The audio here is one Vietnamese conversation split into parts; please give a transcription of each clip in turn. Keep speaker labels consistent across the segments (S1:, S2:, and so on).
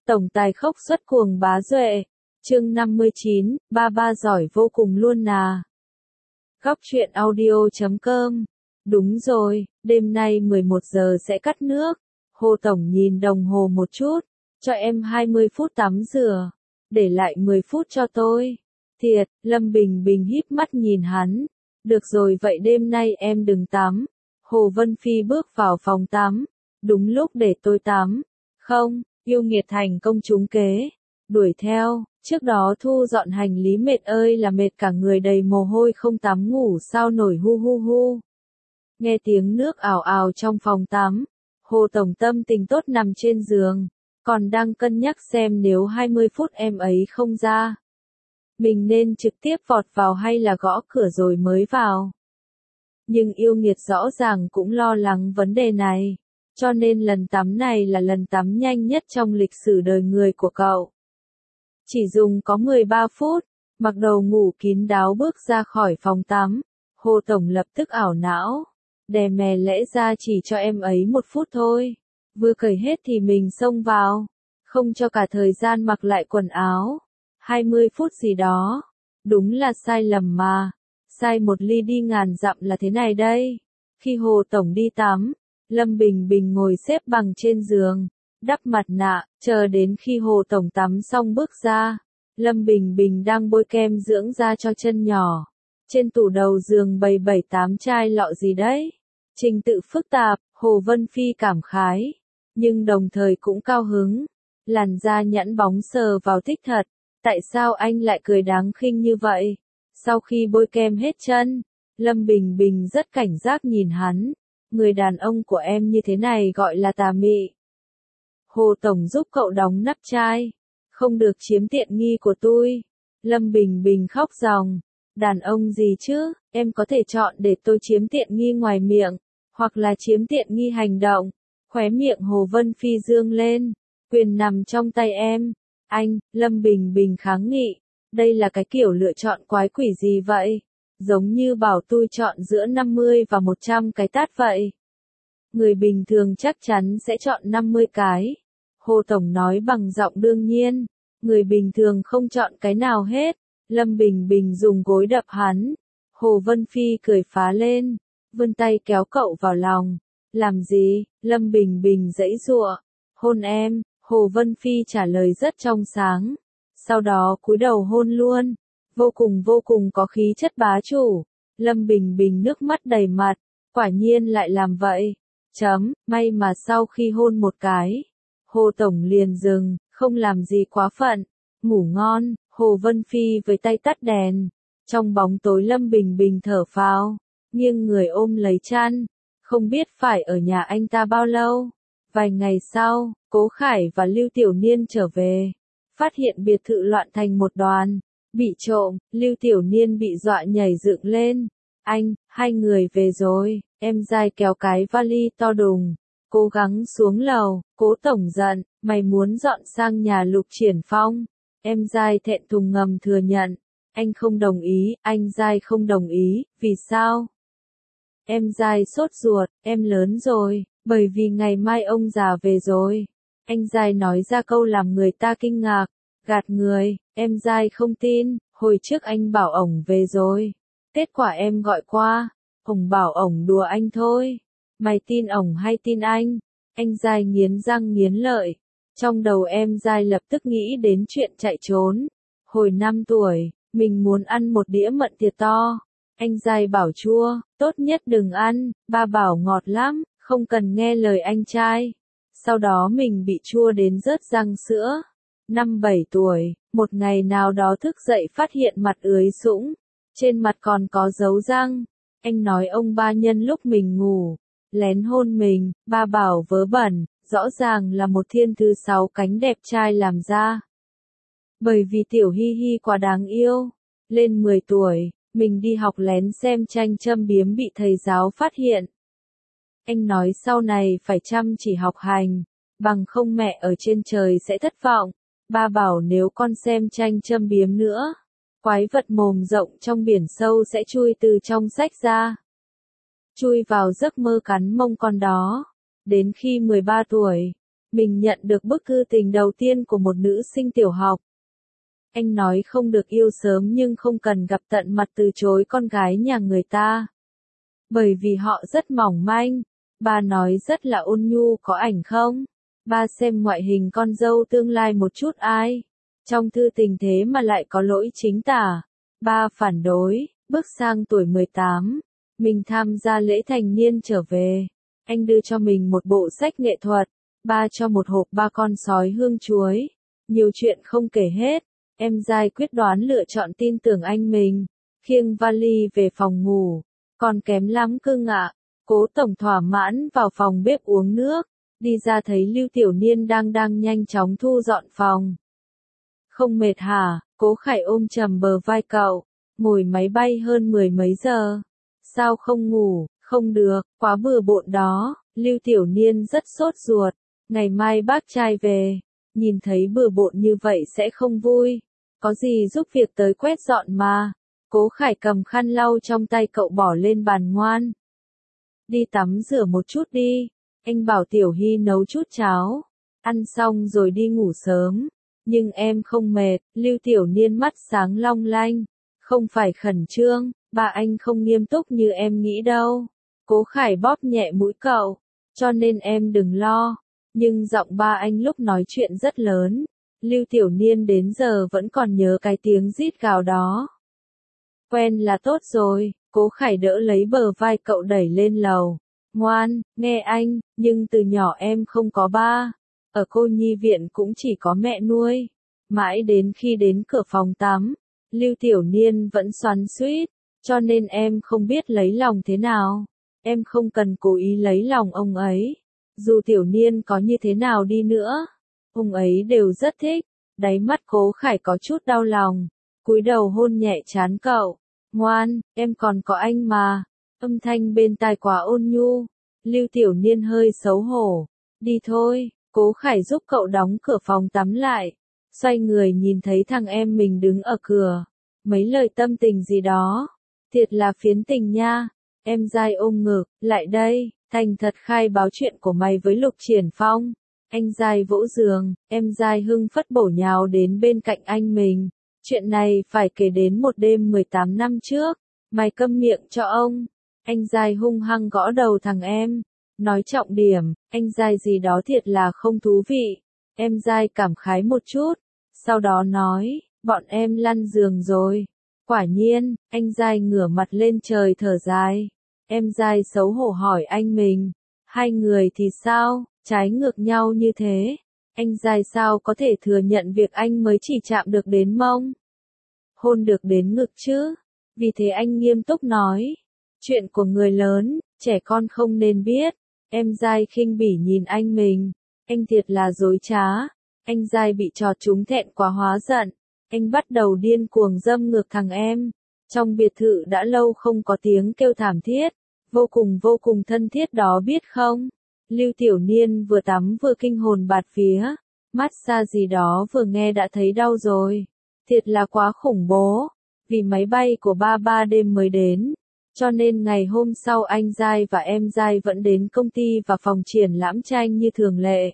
S1: Tổng tài khốc xuất cuồng bá duệ. Chương 59, ba ba giỏi vô cùng luôn nà. Góc truyện audio.com. Đúng rồi, đêm nay 11 giờ sẽ cắt nước. Hồ Tổng nhìn đồng hồ một chút, cho em 20 phút tắm rửa, để lại 10 phút cho tôi. Thiệt, Lâm Bình Bình híp mắt nhìn hắn. Được rồi vậy đêm nay em đừng tắm. Hồ Vân Phi bước vào phòng tắm. Đúng lúc để tôi tắm. Không, yêu nghiệt thành công trúng kế. Đuổi theo, trước đó thu dọn hành lý mệt ơi là mệt cả người đầy mồ hôi không tắm ngủ sao nổi hu hu hu. Nghe tiếng nước ào ào trong phòng tắm. Hồ Tổng tâm tình tốt nằm trên giường. Còn đang cân nhắc xem nếu 20 phút em ấy không ra. Mình nên trực tiếp vọt vào hay là gõ cửa rồi mới vào. Nhưng yêu nghiệt rõ ràng cũng lo lắng vấn đề này. Cho nên lần tắm này là lần tắm nhanh nhất trong lịch sử đời người của cậu. Chỉ dùng có 13 phút, mặc đồ ngủ kín đáo bước ra khỏi phòng tắm. Hồ Tổng lập tức ảo não. Đè mè lẽ ra chỉ cho em ấy 1 phút thôi. Vừa cởi hết thì mình xông vào. Không cho cả thời gian mặc lại quần áo. 20 phút gì đó. Đúng là sai lầm mà. Sai một ly đi ngàn dặm là thế này đây. Khi Hồ Tổng đi tắm, Lâm Bình Bình ngồi xếp bằng trên giường, đắp mặt nạ, chờ đến khi Hồ Tổng tắm xong bước ra. Lâm Bình Bình đang bôi kem dưỡng da cho chân nhỏ. Trên tủ đầu giường bày 7-8 chai lọ gì đấy. Trình tự phức tạp, Hồ Vân Phi cảm khái. Nhưng đồng thời cũng cao hứng. Làn da nhẵn bóng sờ vào thích thật. Tại sao anh lại cười đáng khinh như vậy? Sau khi bôi kem hết chân, Lâm Bình Bình rất cảnh giác nhìn hắn. Người đàn ông của em như thế này gọi là tà mị. Hồ Tổng giúp cậu đóng nắp chai. Không được chiếm tiện nghi của tôi. Lâm Bình Bình khóc ròng. Đàn ông gì chứ, em có thể chọn để tôi chiếm tiện nghi ngoài miệng, hoặc là chiếm tiện nghi hành động. Khóe miệng Hồ Vân Phi dương lên. Quyền nằm trong tay em. Anh, Lâm Bình Bình kháng nghị. Đây là cái kiểu lựa chọn quái quỷ gì vậy? Giống như bảo tôi chọn giữa 50 và 100 cái tát vậy. Người bình thường chắc chắn sẽ chọn 50 cái. Hồ Tổng nói bằng giọng đương nhiên. Người bình thường không chọn cái nào hết. Lâm Bình Bình dùng gối đập hắn. Hồ Vân Phi cười phá lên. Vươn tay kéo cậu vào lòng. Làm gì? Lâm Bình Bình giãy giụa. Hôn em. Hồ Vân Phi trả lời rất trong sáng. Sau đó cúi đầu hôn luôn. Vô cùng có khí chất bá chủ. Lâm Bình Bình nước mắt đầy mặt. Quả nhiên lại làm vậy. May mà sau khi hôn một cái. Hồ Tổng liền dừng, không làm gì quá phận. Ngủ ngon, Hồ Vân Phi với tay tắt đèn. Trong bóng tối Lâm Bình Bình thở phào. Nghiêng người ôm lấy chăn. Không biết phải ở nhà anh ta bao lâu. Vài ngày sau, Cố Khải và Lưu Tiểu Niên trở về. Phát hiện biệt thự loạn thành một đoàn. Bị trộm, Lưu Tiểu Niên bị dọa nhảy dựng lên. Anh, hai người về rồi. Em dai kéo cái vali to đùng. Cố gắng xuống lầu. Cố Tổng giận, mày muốn dọn sang nhà Lục Triển Phong. Em dai thẹn thùng ngầm thừa nhận. Anh không đồng ý, anh dai không đồng ý. Vì sao? Em dai sốt ruột, em lớn rồi. Bởi vì ngày mai ông già về rồi. Anh dai nói ra câu làm người ta kinh ngạc. Gạt người, em dai không tin. Hồi trước anh bảo ổng về rồi. Kết quả em gọi qua. Ổng bảo ổng đùa anh thôi. Mày tin ổng hay tin anh? Anh dai nghiến răng nghiến lợi. Trong đầu em dai lập tức nghĩ đến chuyện chạy trốn. Hồi 5 tuổi, mình muốn ăn một đĩa mận thịt to. Anh dai bảo chua, tốt nhất đừng ăn. Ba bảo ngọt lắm, không cần nghe lời anh trai. Sau đó mình bị chua đến rớt răng sữa. 5-7 tuổi, một ngày nào đó thức dậy phát hiện mặt ưới sũng. Trên mặt còn có dấu răng. Anh nói ông ba nhân lúc mình ngủ. Lén hôn mình, ba bảo vớ vẩn, rõ ràng là một thiên thư 6 cánh đẹp trai làm ra. Bởi vì Tiểu Hi Hi quá đáng yêu. Lên 10 tuổi, mình đi học lén xem tranh châm biếm bị thầy giáo phát hiện. Anh nói sau này phải chăm chỉ học hành, bằng không mẹ ở trên trời sẽ thất vọng. Ba bảo nếu con xem tranh châm biếm nữa, quái vật mồm rộng trong biển sâu sẽ chui từ trong sách ra. Chui vào giấc mơ cắn mông con đó. Đến khi 13 tuổi, mình nhận được bức thư tình đầu tiên của một nữ sinh tiểu học. Anh nói không được yêu sớm nhưng không cần gặp tận mặt từ chối con gái nhà người ta. Bởi vì họ rất mỏng manh. Ba nói rất là ôn nhu, có ảnh không? Ba xem ngoại hình con dâu tương lai một chút ai. Trong thư tình thế mà lại có lỗi chính tả. Ba phản đối, bước sang tuổi 18. Mình tham gia lễ thành niên trở về. Anh đưa cho mình một bộ sách nghệ thuật. Ba cho một hộp ba con sói hương chuối. Nhiều chuyện không kể hết. Em dai quyết đoán lựa chọn tin tưởng anh mình. Khiêng vali về phòng ngủ. Còn kém lắm cưng ạ. Cố Tổng thỏa mãn vào phòng bếp uống nước. Đi ra thấy Lưu Tiểu Niên đang nhanh chóng thu dọn phòng. Không mệt hả? Cố Khải ôm chầm bờ vai cậu. Ngồi máy bay hơn 10 mấy giờ. Sao không ngủ? Không được, quá bừa bộn đó. Lưu Tiểu Niên rất sốt ruột. Ngày mai bác trai về. Nhìn thấy bừa bộn như vậy sẽ không vui. Có gì giúp việc tới quét dọn mà. Cố Khải cầm khăn lau trong tay cậu bỏ lên bàn ngoan. Đi tắm rửa một chút đi. Anh bảo Tiểu Hy nấu chút cháo. Ăn xong rồi đi ngủ sớm. Nhưng em không mệt. Lưu Tiểu Niên mắt sáng long lanh. Không phải khẩn trương. Ba anh không nghiêm túc như em nghĩ đâu. Cố Khải bóp nhẹ mũi cậu. Cho nên em đừng lo. Nhưng giọng ba anh lúc nói chuyện rất lớn. Lưu Tiểu Niên đến giờ vẫn còn nhớ cái tiếng rít gào đó. Quen là tốt rồi. Cố Khải đỡ lấy bờ vai cậu đẩy lên lầu. Ngoan, nghe anh, nhưng từ nhỏ em không có ba. Ở cô nhi viện cũng chỉ có mẹ nuôi. Mãi đến khi đến cửa phòng tắm, Lưu Tiểu Niên vẫn xoắn xuýt, cho nên em không biết lấy lòng thế nào. Em không cần cố ý lấy lòng ông ấy. Dù Tiểu Niên có như thế nào đi nữa, ông ấy đều rất thích. Đáy mắt Cố Khải có chút đau lòng, cúi đầu hôn nhẹ trán cậu. Ngoan, em còn có anh mà. Âm thanh bên tai quá ôn nhu. Lưu Tiểu Niên hơi xấu hổ. Đi thôi. Cố Khải giúp cậu đóng cửa phòng tắm lại. Xoay người nhìn thấy thằng em mình đứng ở cửa. Mấy lời tâm tình gì đó. Thiệt là phiến tình nha. Em dai ôm ngực, lại đây, thành thật khai báo chuyện của mày với Lục Triển Phong. Anh dai vỗ giường, em dai hưng phất bổ nhào đến bên cạnh anh mình. Chuyện này phải kể đến một đêm 18 năm trước. Mày câm miệng cho ông. Anh dai hung hăng gõ đầu thằng em. Nói trọng điểm, anh dai gì đó thiệt là không thú vị. Em dai cảm khái một chút. Sau đó nói, bọn em lăn giường rồi. Quả nhiên, anh dai ngửa mặt lên trời thở dài. Em dai xấu hổ hỏi anh mình. Hai người thì sao, trái ngược nhau như thế. Anh dai sao có thể thừa nhận việc anh mới chỉ chạm được đến mông. Hôn được đến ngực chứ. Vì thế anh nghiêm túc nói. Chuyện của người lớn, trẻ con không nên biết. Em dai khinh bỉ nhìn anh mình. Anh thiệt là dối trá. Anh dai bị trò trúng thẹn quá hóa giận. Anh bắt đầu điên cuồng dâm ngược thằng em. Trong biệt thự đã lâu không có tiếng kêu thảm thiết. Vô cùng thân thiết đó biết không? Lưu Tiểu Niên vừa tắm vừa kinh hồn bạt vía. Massage gì đó vừa nghe đã thấy đau rồi. Thiệt là quá khủng bố. Vì máy bay của ba đêm mới đến. Cho nên ngày hôm sau anh dai và em dai vẫn đến công ty và phòng triển lãm tranh như thường lệ.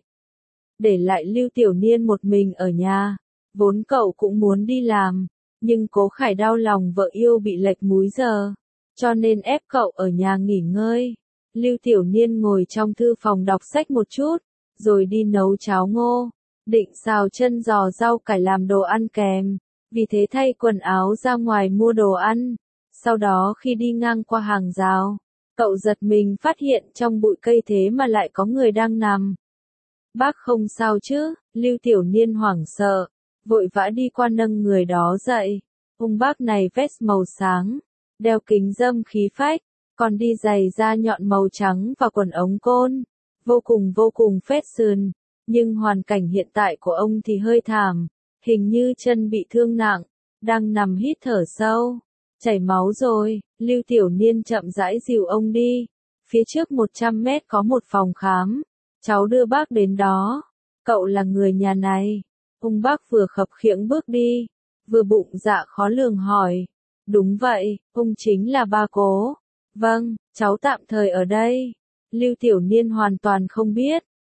S1: Để lại Lưu Tiểu Niên một mình ở nhà. Vốn cậu cũng muốn đi làm. Nhưng Cố Khải đau lòng vợ yêu bị lệch múi giờ. Cho nên ép cậu ở nhà nghỉ ngơi. Lưu Tiểu Niên ngồi trong thư phòng đọc sách một chút. Rồi đi nấu cháo ngô. Định xào chân giò rau cải làm đồ ăn kèm. Vì thế thay quần áo ra ngoài mua đồ ăn. Sau đó khi đi ngang qua hàng rào, cậu giật mình phát hiện trong bụi cây thế mà lại có người đang nằm. Bác không sao chứ? Lưu Tiểu Niên hoảng sợ, vội vã đi qua nâng người đó dậy. Ông bác này vest màu sáng, đeo kính râm khí phách, còn đi giày da nhọn màu trắng và quần ống côn. Vô cùng fashion, nhưng hoàn cảnh hiện tại của ông thì hơi thảm, hình như chân bị thương nặng, đang nằm hít thở sâu. Chảy máu rồi, Lưu Tiểu Niên chậm rãi dìu ông đi. Phía trước 100 mét có một phòng khám. Cháu đưa bác đến đó. Cậu là người nhà này. Ông bác vừa khập khiễng bước đi, vừa bụng dạ khó lường hỏi. Đúng vậy, ông chính là ba Cố. Vâng, cháu tạm thời ở đây. Lưu Tiểu Niên hoàn toàn không biết.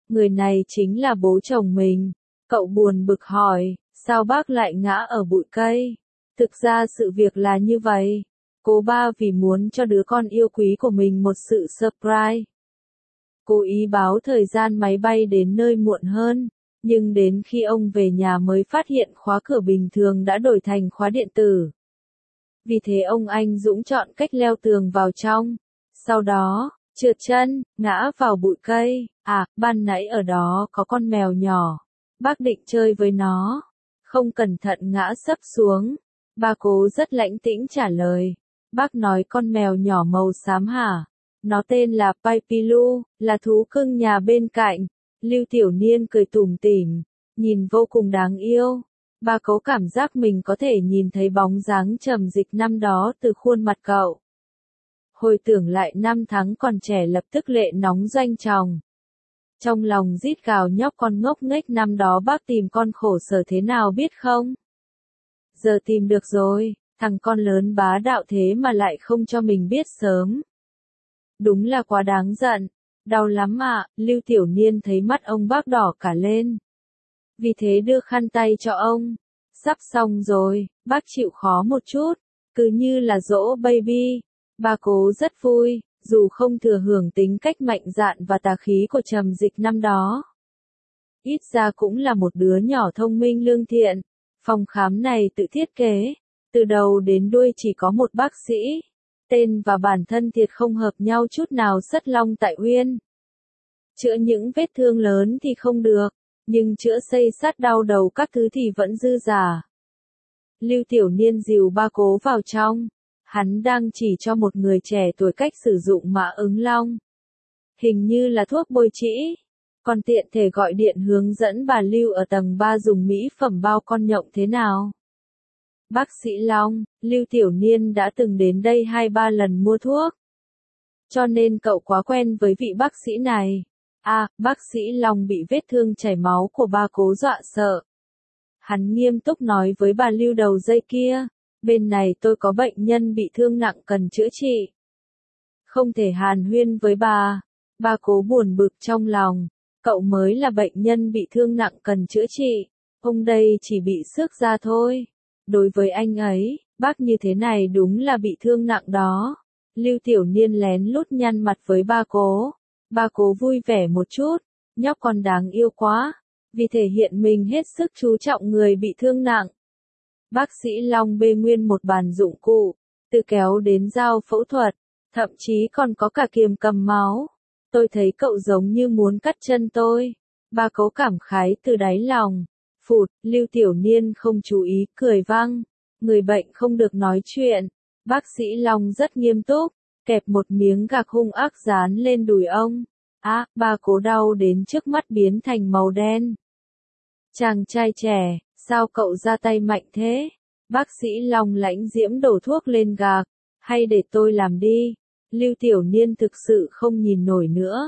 S1: Người này chính là bố chồng mình. Cậu buồn bực hỏi, sao bác lại ngã ở bụi cây? Thực ra sự việc là như vậy. Cố ba vì muốn cho đứa con yêu quý của mình một sự surprise. Cố ý báo thời gian máy bay đến nơi muộn hơn. Nhưng đến khi ông về nhà mới phát hiện khóa cửa bình thường đã đổi thành khóa điện tử. Vì thế ông anh Dũng chọn cách leo tường vào trong. Sau đó, trượt chân, ngã vào bụi cây. À, ban nãy ở đó có con mèo nhỏ. Bác định chơi với nó. Không cẩn thận ngã sấp xuống. Ba Cố rất lãnh tĩnh trả lời. Bác nói con mèo nhỏ màu xám hả? Nó tên là Paipilu, là thú cưng nhà bên cạnh. Lưu Tiểu Niên cười tủm tỉm, nhìn vô cùng đáng yêu. Ba Cố cảm giác mình có thể nhìn thấy bóng dáng Trầm Dịch năm đó từ khuôn mặt cậu. Hồi tưởng lại năm tháng còn trẻ lập tức lệ nóng doanh tròng. Trong lòng rít gào nhóc con ngốc nghếch năm đó bác tìm con khổ sở thế nào biết không? Giờ tìm được rồi, thằng con lớn bá đạo thế mà lại không cho mình biết sớm. Đúng là quá đáng giận. Đau lắm ạ, Lưu Tiểu Niên thấy mắt ông bác đỏ cả lên. Vì thế đưa khăn tay cho ông. Sắp xong rồi, bác chịu khó một chút, cứ như là dỗ baby. Ba Cố rất vui, dù không thừa hưởng tính cách mạnh dạn và tà khí của Trầm Dịch năm đó. Ít ra cũng là một đứa nhỏ thông minh lương thiện. Phòng khám này tự thiết kế, từ đầu đến đuôi chỉ có một bác sĩ. Tên và bản thân thiệt không hợp nhau chút nào. Sất Long Tại Uyên. Chữa những vết thương lớn thì không được, nhưng chữa xây sát đau đầu các thứ thì vẫn dư giả. Lưu Tiểu Niên dìu Ba Cố vào trong. Hắn đang chỉ cho một người trẻ tuổi cách sử dụng mã ứng long. Hình như là thuốc bôi trĩ. Còn tiện thể gọi điện hướng dẫn bà Lưu ở tầng 3 dùng mỹ phẩm bao con nhộng thế nào. Bác sĩ Long, Lưu Tiểu Niên đã từng đến đây 2-3 lần mua thuốc. Cho nên cậu quá quen với vị bác sĩ này. À, bác sĩ Long bị vết thương chảy máu của Ba Cố dọa sợ. Hắn nghiêm túc nói với bà Lưu đầu dây kia. Bên này tôi có bệnh nhân bị thương nặng cần chữa trị. Không thể hàn huyên với bà. Ba Cố buồn bực trong lòng. Cậu mới là bệnh nhân bị thương nặng cần chữa trị. Ông đây chỉ bị xước da thôi. Đối với anh ấy, bác như thế này đúng là bị thương nặng đó. Lưu Tiểu Niên lén lút nhăn mặt với Ba Cố. Ba Cố vui vẻ một chút. Nhóc con đáng yêu quá. Vì thể hiện mình hết sức chú trọng người bị thương nặng. Bác sĩ Long bê nguyên một bàn dụng cụ. Từ kéo đến dao phẫu thuật. Thậm chí còn có cả kiềm cầm máu. Tôi thấy cậu giống như muốn cắt chân tôi. Ba Cố cảm khái từ đáy lòng. Phụt, Lưu Tiểu Niên không chú ý, cười vang. Người bệnh không được nói chuyện. Bác sĩ Long rất nghiêm túc, kẹp một miếng gạc hung ác dán lên đùi ông. Á, Ba Cố đau đến trước mắt biến thành màu đen. Chàng trai trẻ, sao cậu ra tay mạnh thế? Bác sĩ Long lãnh diễm đổ thuốc lên gạc. Hay để tôi làm đi. Lưu Tiểu Niên thực sự không nhìn nổi nữa.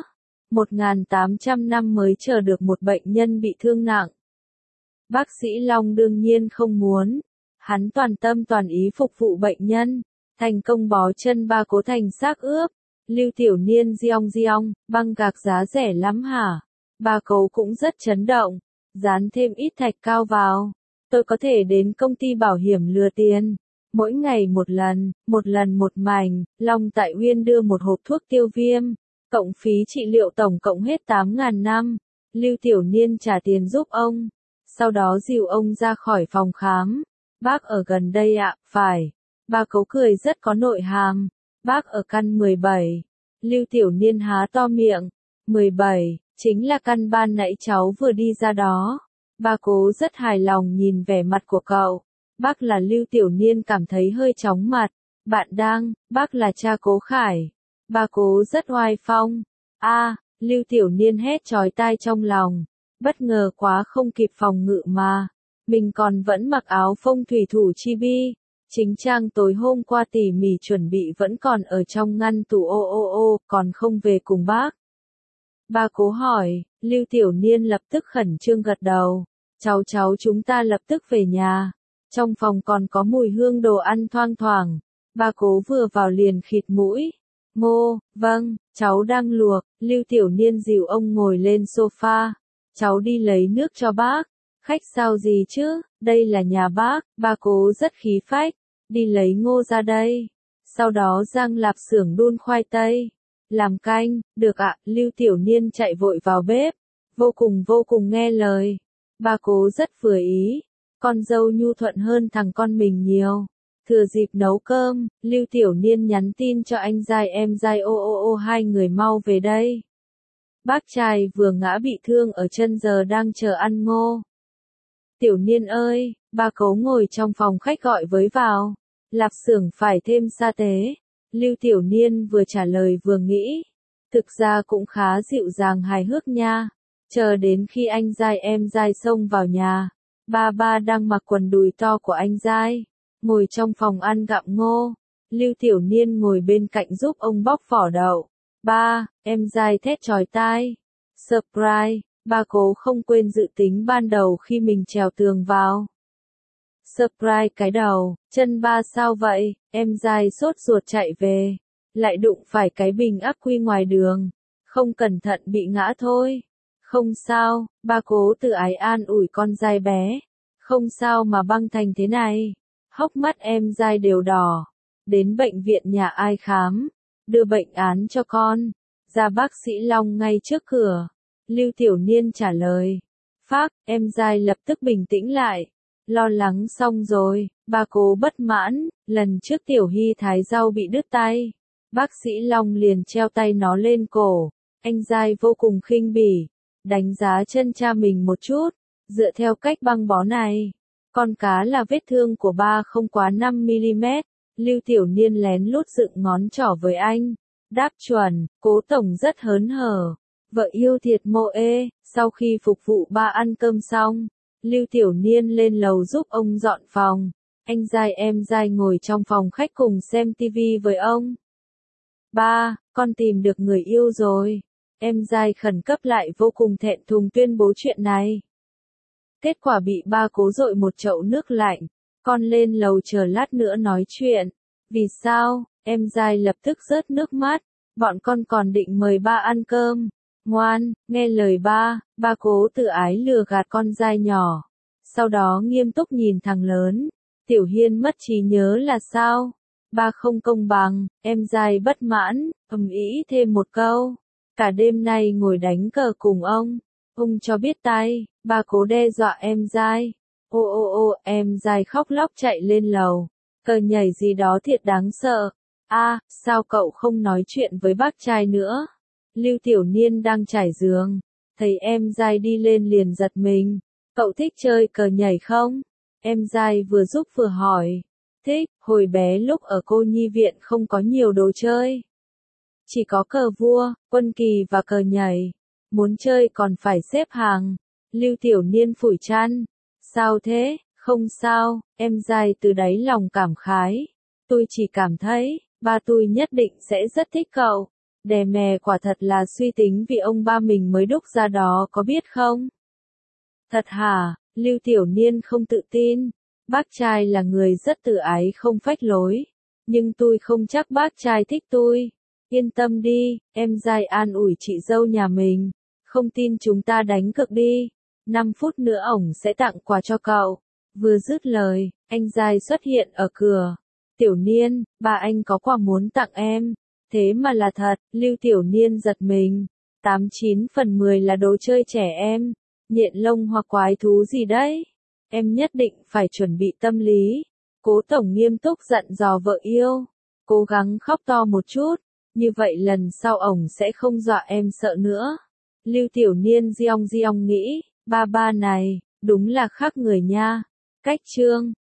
S1: 1.800 năm mới chờ được một bệnh nhân bị thương nặng. Bác sĩ Long đương nhiên không muốn. Hắn toàn tâm toàn ý phục vụ bệnh nhân. Thành công bó chân Ba Cố thành xác ướp. Lưu Tiểu Niên giong, băng gạc giá rẻ lắm hả? Ba Cố cũng rất chấn động. Dán thêm ít thạch cao vào. Tôi có thể đến công ty bảo hiểm lừa tiền. Mỗi ngày một lần một mảnh. Long Tại Uyên đưa một hộp thuốc tiêu viêm. Cộng phí trị liệu tổng cộng hết 8.000 năm. Lưu Tiểu Niên trả tiền giúp ông. Sau đó dìu ông ra khỏi phòng khám. Bác ở gần đây ạ, phải. Ba Cố cười rất có nội hàm. Bác ở căn 17. Lưu Tiểu Niên há to miệng. 17, chính là căn ban nãy cháu vừa đi ra đó. Ba Cố rất hài lòng nhìn vẻ mặt của cậu. Bác là Lưu Tiểu Niên cảm thấy hơi chóng mặt. Bác là cha Cố Khải. Ba Cố rất oai phong. Lưu Tiểu Niên hét chói tai trong lòng. Bất ngờ quá không kịp phòng ngự mà. Mình còn vẫn mặc áo phong thủy thủ chibi. Chính trang tối hôm qua tỉ mỉ chuẩn bị vẫn còn ở trong ngăn tủ còn không về cùng bác. Ba Cố hỏi, Lưu Tiểu Niên lập tức khẩn trương gật đầu. Cháu chúng ta lập tức về nhà. Trong phòng còn có mùi hương đồ ăn thoang thoảng. Ba Cố vừa vào liền khịt mũi. Ngô, vâng, cháu đang luộc. Lưu Tiểu Niên dìu ông ngồi lên sofa. Cháu đi lấy nước cho bác. Khách sao gì chứ, đây là nhà bác. Ba Cố rất khí phách. Đi lấy ngô ra đây. Sau đó Giang Lạp xưởng đun khoai tây. Làm canh, được ạ. Lưu Tiểu Niên chạy vội vào bếp. Vô cùng nghe lời. Ba Cố rất vừa ý. Con dâu nhu thuận hơn thằng con mình nhiều. Thừa dịp nấu cơm, Lưu Tiểu Niên nhắn tin cho anh Giai em Giai ô hai người mau về đây. Bác trai vừa ngã bị thương ở chân giờ đang chờ ăn ngô. Tiểu Niên ơi, ba Cố ngồi trong phòng khách gọi với vào. Lạp xưởng phải thêm sa tế. Lưu Tiểu Niên vừa trả lời vừa nghĩ. Thực ra cũng khá dịu dàng hài hước nha. Chờ đến khi anh Giai em Giai xông vào nhà. Ba đang mặc quần đùi to của anh Giai. Ngồi trong phòng ăn gặm ngô. Lưu Tiểu Niên ngồi bên cạnh giúp ông bóc vỏ đậu. Ba, em Giai thét chói tai. Surprise, ba Cố không quên dự tính ban đầu khi mình trèo tường vào. Surprise cái đầu, chân ba sao vậy, em Giai sốt ruột chạy về. Lại đụng phải cái bình ắc quy ngoài đường. Không cẩn thận bị ngã thôi. Không sao, ba Cố tự ái an ủi con Giai bé. Không sao mà băng thành thế này. Hốc mắt em Giai đều đỏ. Đến bệnh viện nhà ai khám. Đưa bệnh án cho con. Ra bác sĩ Long ngay trước cửa. Lưu Tiểu Niên trả lời. Phác, em Giai lập tức bình tĩnh lại. Lo lắng xong rồi, ba Cố bất mãn. Lần trước Tiểu Hy thái rau bị đứt tay. Bác sĩ Long liền treo tay nó lên cổ. Anh Giai vô cùng khinh bỉ. Đánh giá chân cha mình một chút. Dựa theo cách băng bó này. Con cá là vết thương của ba không quá 5mm. Lưu Tiểu Niên lén lút dựng ngón trỏ với anh. Đáp chuẩn, Cố tổng rất hớn hở. Vợ yêu thiệt mộ ê. Sau khi phục vụ ba ăn cơm xong, Lưu Tiểu Niên lên lầu giúp ông dọn phòng. Anh Giai em Giai ngồi trong phòng khách cùng xem tivi với ông. Ba, con tìm được người yêu rồi. Em Giai khẩn cấp lại vô cùng thẹn thùng tuyên bố chuyện này. Kết quả bị ba Cố dội một chậu nước lạnh. Con lên lầu chờ lát nữa nói chuyện. Vì sao? Em Giai lập tức rớt nước mắt. Bọn con còn định mời ba ăn cơm. Ngoan, nghe lời ba. Ba Cố tự ái lừa gạt con Giai nhỏ. Sau đó nghiêm túc nhìn thằng lớn. Tiểu Hiên mất trí nhớ là sao? Ba không công bằng. Em Giai bất mãn, ầm ĩ thêm một câu. Cả đêm nay ngồi đánh cờ cùng ông. Ông cho biết tay. Ba Cố đe dọa em Giai. Em Giai khóc lóc chạy lên lầu. Cờ nhảy gì đó thiệt đáng sợ. Sao cậu không nói chuyện với bác trai nữa? Lưu Tiểu Niên đang trải giường. Thấy em Giai đi lên liền giật mình. Cậu thích chơi cờ nhảy không? Em Giai vừa giúp vừa hỏi. Thích, hồi bé lúc ở cô nhi viện không có nhiều đồ chơi. Chỉ có cờ vua, quân kỳ và cờ nhảy. Muốn chơi còn phải xếp hàng. Lưu Tiểu Niên phủi chăn. Sao thế? Không sao, em Giai từ đáy lòng cảm khái. Tôi chỉ cảm thấy, ba tôi nhất định sẽ rất thích cậu. Đè mè quả thật là suy tính vì ông ba mình mới đúc ra đó có biết không? Thật hả? Lưu Tiểu Niên không tự tin. Bác trai là người rất tự ái không phách lối. Nhưng tôi không chắc bác trai thích tôi. Yên tâm đi, em Giai an ủi chị dâu nhà mình. Không tin chúng ta đánh cược đi. 5 phút nữa ổng sẽ tặng quà cho cậu. Vừa dứt lời, anh Giai xuất hiện ở cửa. Tiểu Niên, ba anh có quà muốn tặng em. Thế mà là thật, Lưu Tiểu Niên giật mình. 89 phần 10 là đồ chơi trẻ em. Nhện lông hoặc quái thú gì đấy. Em nhất định phải chuẩn bị tâm lý. Cố tổng nghiêm túc dặn dò vợ yêu. Cố gắng khóc to một chút. Như vậy lần sau ổng sẽ không dọa em sợ nữa. Lưu Tiểu Niên giong nghĩ. Ba này, đúng là khác người nha. Cách chương